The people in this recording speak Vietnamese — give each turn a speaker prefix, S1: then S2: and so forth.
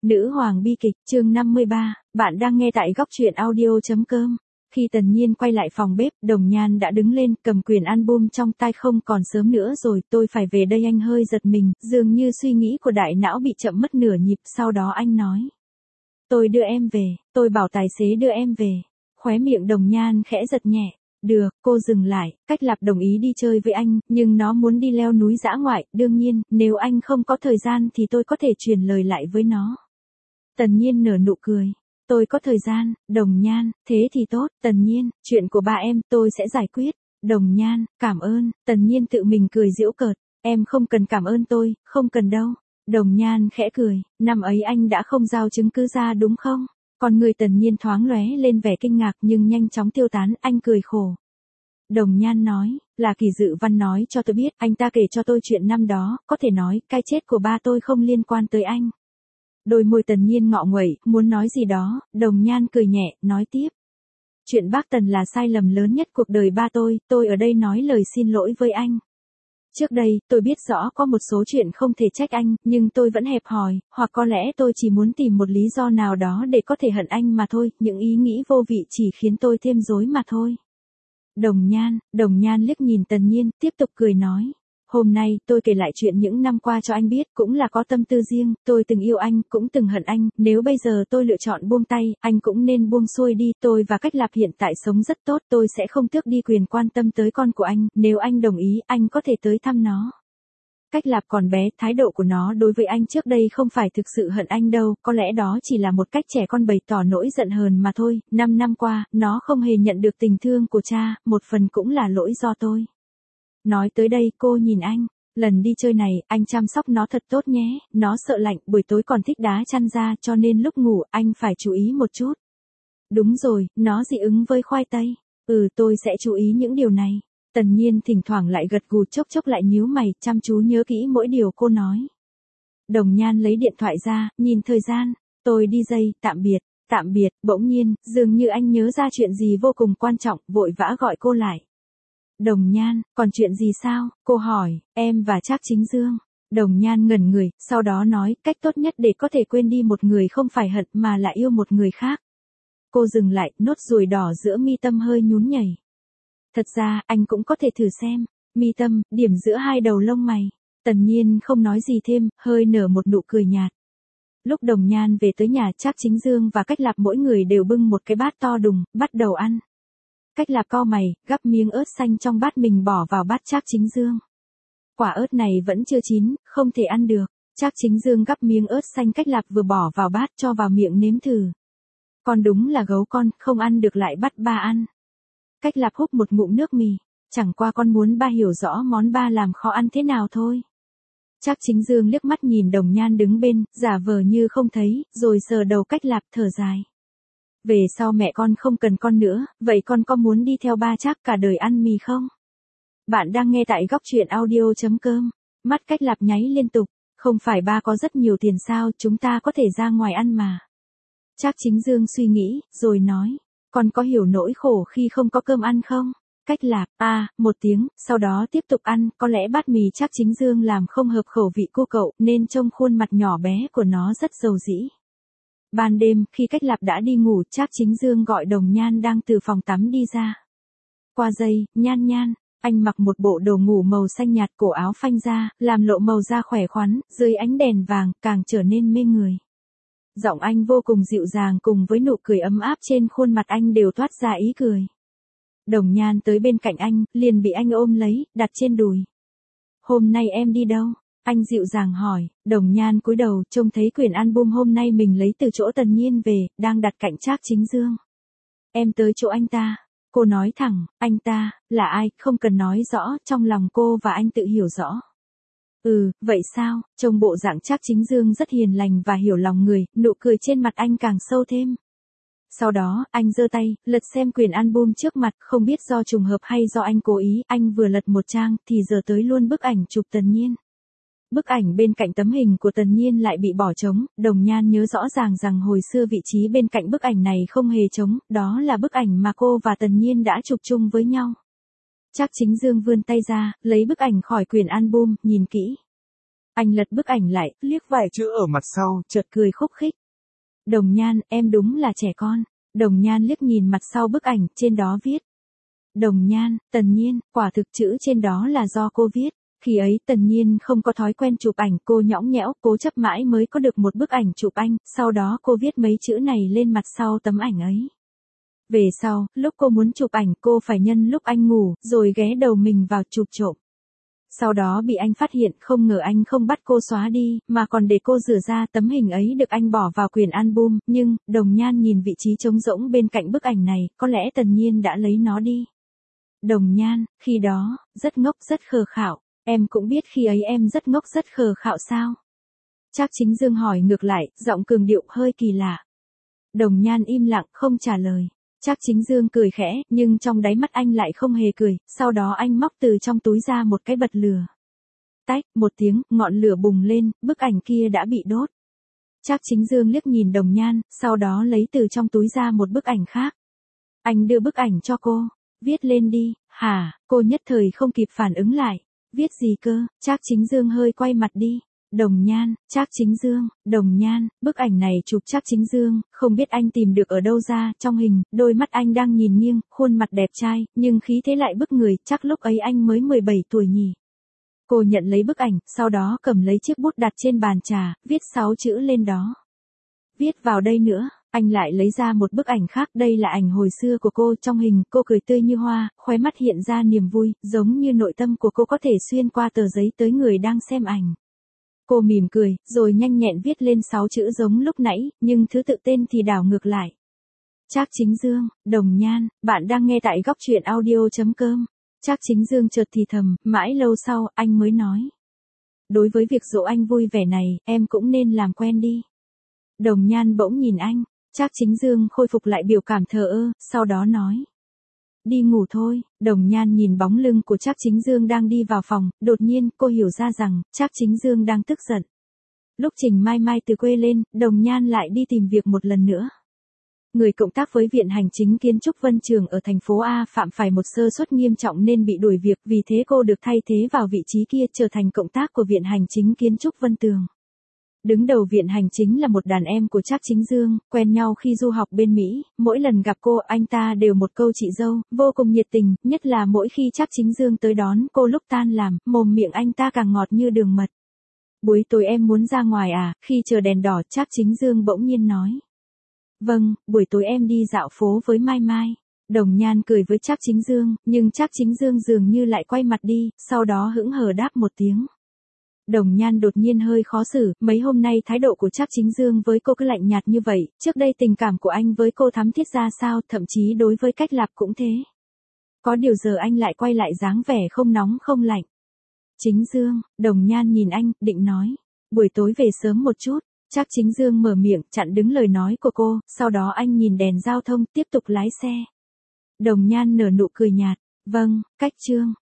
S1: Nữ hoàng bi kịch, chương 53, bạn đang nghe tại góc truyện audio.com. Khi Tần Nhiên quay lại phòng bếp, Đồng Nhan đã đứng lên, cầm quyển album trong tay. Không còn sớm nữa rồi, tôi phải về đây. Anh hơi giật mình, dường như suy nghĩ của đại não bị chậm mất nửa nhịp, sau đó anh nói. Tôi đưa em về, tôi bảo tài xế đưa em về. Khóe miệng Đồng Nhan khẽ giật nhẹ. Được, cô dừng lại, Cách Lạp đồng ý đi chơi với anh, nhưng nó muốn đi leo núi dã ngoại, đương nhiên, nếu anh không có thời gian thì tôi có thể truyền lời lại với nó. Tần Nhiên nở nụ cười. Tôi có thời gian, Đồng Nhan, thế thì tốt. Tần Nhiên, chuyện của ba em tôi sẽ giải quyết. Đồng Nhan, cảm ơn. Tần Nhiên tự mình cười giễu cợt. Em không cần cảm ơn tôi, không cần đâu. Đồng Nhan khẽ cười, năm ấy anh đã không giao chứng cứ ra đúng không? Còn người Tần Nhiên thoáng lóe lên vẻ kinh ngạc nhưng nhanh chóng tiêu tán, anh cười khổ. Đồng Nhan nói, là Kỳ Dự Văn nói cho tôi biết, anh ta kể cho tôi chuyện năm đó, có thể nói, cái chết của ba tôi không liên quan tới anh. Đôi môi Tần Nhiên ngọ nguậy, muốn nói gì đó, Đồng Nhan cười nhẹ, nói tiếp. Chuyện bác Tần là sai lầm lớn nhất cuộc đời ba tôi ở đây nói lời xin lỗi với anh. Trước đây, tôi biết rõ có một số chuyện không thể trách anh, nhưng tôi vẫn hẹp hòi, hoặc có lẽ tôi chỉ muốn tìm một lý do nào đó để có thể hận anh mà thôi, những ý nghĩ vô vị chỉ khiến tôi thêm rối mà thôi. Đồng Nhan liếc nhìn Tần Nhiên, tiếp tục cười nói. Hôm nay, tôi kể lại chuyện những năm qua cho anh biết, cũng là có tâm tư riêng, tôi từng yêu anh, cũng từng hận anh, nếu bây giờ tôi lựa chọn buông tay, anh cũng nên buông xuôi đi, tôi và Cách Lạp hiện tại sống rất tốt, tôi sẽ không tước đi quyền quan tâm tới con của anh, nếu anh đồng ý, anh có thể tới thăm nó. Cách Lạp còn bé, thái độ của nó đối với anh trước đây không phải thực sự hận anh đâu, có lẽ đó chỉ là một cách trẻ con bày tỏ nỗi giận hờn mà thôi, 5 năm qua, nó không hề nhận được tình thương của cha, một phần cũng là lỗi do tôi. Nói tới đây cô nhìn anh, lần đi chơi này, anh chăm sóc nó thật tốt nhé, nó sợ lạnh, buổi tối còn thích đá chăn ra cho nên lúc ngủ anh phải chú ý một chút. Đúng rồi, nó dị ứng với khoai tây. Tôi sẽ chú ý những điều này. Tần Nhiên thỉnh thoảng lại gật gù chốc chốc lại nhíu mày, chăm chú nhớ kỹ mỗi điều cô nói. Đồng Nhan lấy điện thoại ra, nhìn thời gian, tôi đi dây, tạm biệt, bỗng nhiên, dường như anh nhớ ra chuyện gì vô cùng quan trọng, vội vã gọi cô lại. Đồng Nhan, còn chuyện gì sao? Cô hỏi, em và Trác Chính Dương. Đồng Nhan ngẩn người, sau đó nói, cách tốt nhất để có thể quên đi một người không phải hận mà là yêu một người khác. Cô dừng lại, nốt ruồi đỏ giữa mi tâm hơi nhún nhảy. Thật ra, anh cũng có thể thử xem. Mi tâm, điểm giữa hai đầu lông mày. Tần Nhiên không nói gì thêm, hơi nở một nụ cười nhạt. Lúc Đồng Nhan về tới nhà, Trác Chính Dương và Cách Lạp mỗi người đều bưng một cái bát to đùng, bắt đầu ăn. Cách Lạp cau mày, gắp miếng ớt xanh trong bát mình bỏ vào bát Trác Chính Dương. Quả ớt này vẫn chưa chín, không thể ăn được. Trác Chính Dương gắp miếng ớt xanh Cách Lạp vừa bỏ vào bát cho vào miệng nếm thử. Con đúng là gấu con, không ăn được lại bắt ba ăn. Cách Lạp húp một ngụm nước mì, chẳng qua con muốn ba hiểu rõ món ba làm khó ăn thế nào thôi. Trác Chính Dương liếc mắt nhìn Đồng Nhan đứng bên, giả vờ như không thấy, rồi sờ đầu Cách Lạp thở dài. Về sau mẹ con không cần con nữa, vậy con có muốn đi theo ba Trác cả đời ăn mì không? Bạn đang nghe tại góc truyện audio.com. Mắt Cách Lạp nháy liên tục, không phải ba có rất nhiều tiền sao, chúng ta có thể ra ngoài ăn mà. Trác Chính Dương suy nghĩ, rồi nói, con có hiểu nỗi khổ khi không có cơm ăn không? Cách Lạp, một tiếng, sau đó tiếp tục ăn, có lẽ bát mì Trác Chính Dương làm không hợp khẩu vị cô cậu, nên trông khuôn mặt nhỏ bé của nó rất dầu dĩ. Ban đêm, khi Cách Lạp đã đi ngủ, Trác Chính Dương gọi Đồng Nhan đang từ phòng tắm đi ra. Qua giây, Nhan, anh mặc một bộ đồ ngủ màu xanh nhạt, cổ áo phanh ra, làm lộ màu da khỏe khoắn, dưới ánh đèn vàng, càng trở nên mê người. Giọng anh vô cùng dịu dàng cùng với nụ cười ấm áp trên khuôn mặt anh đều toát ra ý cười. Đồng Nhan tới bên cạnh anh, liền bị anh ôm lấy, đặt trên đùi. Hôm nay em đi đâu? Anh dịu dàng hỏi. Đồng Nhan cúi đầu, trông thấy quyển album hôm nay mình lấy từ chỗ Tần Nhiên về, đang đặt cạnh Trác Chính Dương. Em tới chỗ anh ta. Cô nói thẳng, anh ta, là ai, không cần nói rõ, trong lòng cô và anh tự hiểu rõ. Vậy sao? Trông bộ dạng Trác Chính Dương rất hiền lành và hiểu lòng người, nụ cười trên mặt anh càng sâu thêm. Sau đó, anh giơ tay, lật xem quyển album trước mặt, không biết do trùng hợp hay do anh cố ý, anh vừa lật một trang, thì giờ tới luôn bức ảnh chụp Tần Nhiên. Bức ảnh bên cạnh tấm hình của Tần Nhiên lại bị bỏ trống, Đồng Nhan nhớ rõ ràng rằng hồi xưa vị trí bên cạnh bức ảnh này không hề trống, đó là bức ảnh mà cô và Tần Nhiên đã chụp chung với nhau. Trác Chính Dương vươn tay ra, lấy bức ảnh khỏi quyển album, nhìn kỹ. Anh lật bức ảnh lại, liếc vài chữ ở mặt sau, chợt cười khúc khích. Đồng Nhan, em đúng là trẻ con. Đồng Nhan liếc nhìn mặt sau bức ảnh, trên đó viết. Đồng Nhan, Tần Nhiên, quả thực chữ trên đó là do cô viết. Khi ấy Tần Nhiên không có thói quen chụp ảnh, cô nhõng nhẽo, cố chấp mãi mới có được một bức ảnh chụp anh, sau đó cô viết mấy chữ này lên mặt sau tấm ảnh ấy. Về sau, lúc cô muốn chụp ảnh cô phải nhân lúc anh ngủ, rồi ghé đầu mình vào chụp trộm. Sau đó bị anh phát hiện, không ngờ anh không bắt cô xóa đi, mà còn để cô rửa ra. Tấm hình ấy được anh bỏ vào quyển album, nhưng, Đồng Nhan nhìn vị trí trống rỗng bên cạnh bức ảnh này, có lẽ Tần Nhiên đã lấy nó đi. Đồng Nhan, khi đó, rất ngốc rất khờ khạo, em cũng biết khi ấy em rất ngốc rất khờ khạo sao? Trác Chính Dương hỏi ngược lại, giọng cường điệu hơi kỳ lạ. Đồng Nhan im lặng không trả lời. Trác Chính Dương cười khẽ, nhưng trong đáy mắt anh lại không hề cười, sau đó anh móc từ trong túi ra một cái bật lửa. Tách, một tiếng, ngọn lửa bùng lên, bức ảnh kia đã bị đốt. Trác Chính Dương liếc nhìn Đồng Nhan, sau đó lấy từ trong túi ra một bức ảnh khác. Anh đưa bức ảnh cho cô, viết lên đi. Hả? Cô nhất thời không kịp phản ứng lại. Viết gì cơ? Trác Chính Dương hơi quay mặt đi. Đồng Nhan, Trác Chính Dương, Đồng Nhan, bức ảnh này chụp Trác Chính Dương, không biết anh tìm được ở đâu ra. Trong hình, đôi mắt anh đang nhìn nghiêng, khuôn mặt đẹp trai, nhưng khí thế lại bức người, chắc lúc ấy anh mới 17 tuổi nhỉ. Cô nhận lấy bức ảnh, sau đó cầm lấy chiếc bút đặt trên bàn trà, viết 6 chữ lên đó. Viết vào đây nữa. Anh lại lấy ra một bức ảnh khác, đây là ảnh hồi xưa của cô. Trong hình, cô cười tươi như hoa, khóe mắt hiện ra niềm vui, giống như nội tâm của cô có thể xuyên qua tờ giấy tới người đang xem ảnh. Cô mỉm cười, rồi nhanh nhẹn viết lên 6 chữ giống lúc nãy, nhưng thứ tự tên thì đảo ngược lại. Trác Chính Dương, Đồng Nhan, bạn đang nghe tại góc truyện audio.com. Trác Chính Dương chợt thì thầm, mãi lâu sau, anh mới nói. Đối với việc dỗ anh vui vẻ này, em cũng nên làm quen đi. Đồng Nhan bỗng nhìn anh. Trác Chính Dương khôi phục lại biểu cảm thờ ơ, sau đó nói. Đi ngủ thôi. Đồng Nhan nhìn bóng lưng của Trác Chính Dương đang đi vào phòng, đột nhiên cô hiểu ra rằng, Trác Chính Dương đang tức giận. Lúc Trình Mai Mai từ quê lên, Đồng Nhan lại đi tìm việc một lần nữa. Người cộng tác với Viện Hành Chính Kiến trúc Vân Trường ở thành phố A phạm phải một sơ suất nghiêm trọng nên bị đuổi việc, vì thế cô được thay thế vào vị trí kia trở thành cộng tác của Viện Hành Chính Kiến trúc Vân Tường. Đứng đầu Viện Hành Chính là một đàn em của Trác Chính Dương, quen nhau khi du học bên Mỹ, mỗi lần gặp cô anh ta đều một câu chị dâu, vô cùng nhiệt tình, nhất là mỗi khi Trác Chính Dương tới đón cô lúc tan làm, mồm miệng anh ta càng ngọt như đường mật. Buổi tối em muốn ra ngoài à? Khi chờ đèn đỏ Trác Chính Dương bỗng nhiên nói. Vâng, buổi tối em đi dạo phố với Mai Mai. Đồng Nhan cười với Trác Chính Dương, nhưng Trác Chính Dương dường như lại quay mặt đi, sau đó hững hờ đáp một tiếng. Đồng Nhan đột nhiên hơi khó xử, mấy hôm nay thái độ của Trác Chính Dương với cô cứ lạnh nhạt như vậy, trước đây tình cảm của anh với cô thắm thiết ra sao, thậm chí đối với Cách Lạp cũng thế. Có điều giờ anh lại quay lại dáng vẻ không nóng không lạnh. Chính Dương, Đồng Nhan nhìn anh, định nói, buổi tối về sớm một chút. Trác Chính Dương mở miệng, chặn đứng lời nói của cô, sau đó anh nhìn đèn giao thông, tiếp tục lái xe. Đồng Nhan nở nụ cười nhạt, vâng, Cách Trương.